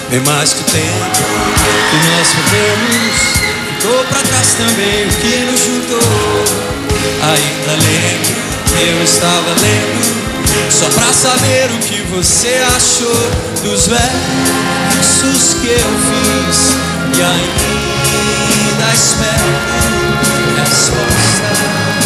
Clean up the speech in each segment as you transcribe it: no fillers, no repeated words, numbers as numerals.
Bem mais que o tempo que nós vivemos, ficou pra trás também o que nos juntou. Ainda lembro que eu estava lendo só pra saber o que você achou dos versos que eu fiz, e ainda espero resposta.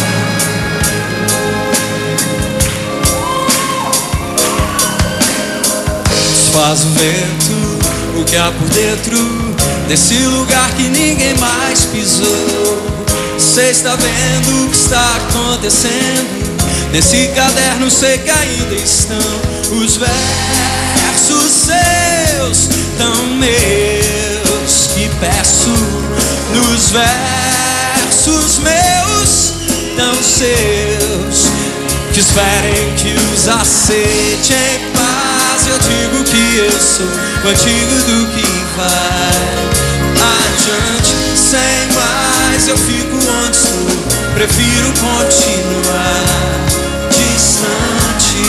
Desfaz o vento o que há por dentro desse lugar que ninguém mais pisou. Você está vendo o que está acontecendo nesse caderno? Sei que ainda estão os versos seus, tão meus, que peço nos versos meus, tão seus, que esperem que os aceite em paz. Eu digo que eu sou contigo do que vai adiante. Sem mais eu fico onde estou, prefiro continuar distante.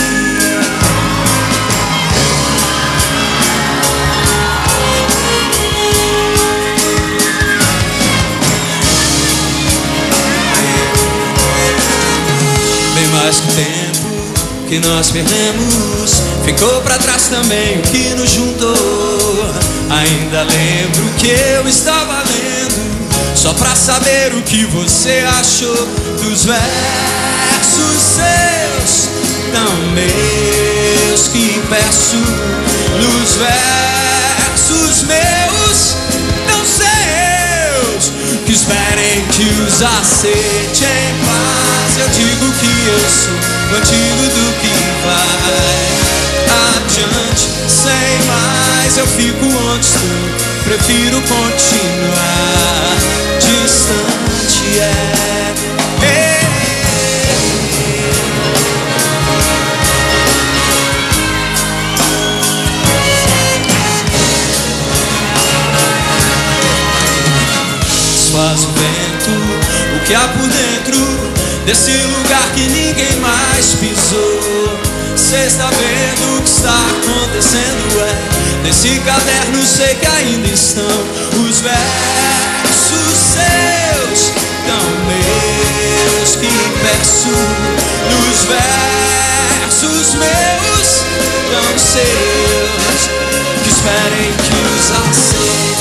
Bem mais que o tempo que nós perdemos, ficou pra trás também o que nos juntou. Ainda lembro que eu estava lendo só pra saber o que você achou dos versos seus, tão meus, que peço nos versos meus, tão seus, que esperem que os aceite em paz. Eu digo que eu sou contigo do que vai adiante. Sem mais eu fico onde estou, prefiro continuar distante. Desfaz o vento o que há por dentro desse lugar que ninguém mais pisou. Cê está vendo o que está acontecendo, nesse caderno sei que ainda estão os versos seus, tão meus, que peço nos versos meus, tão seus, que esperem que os aceitem.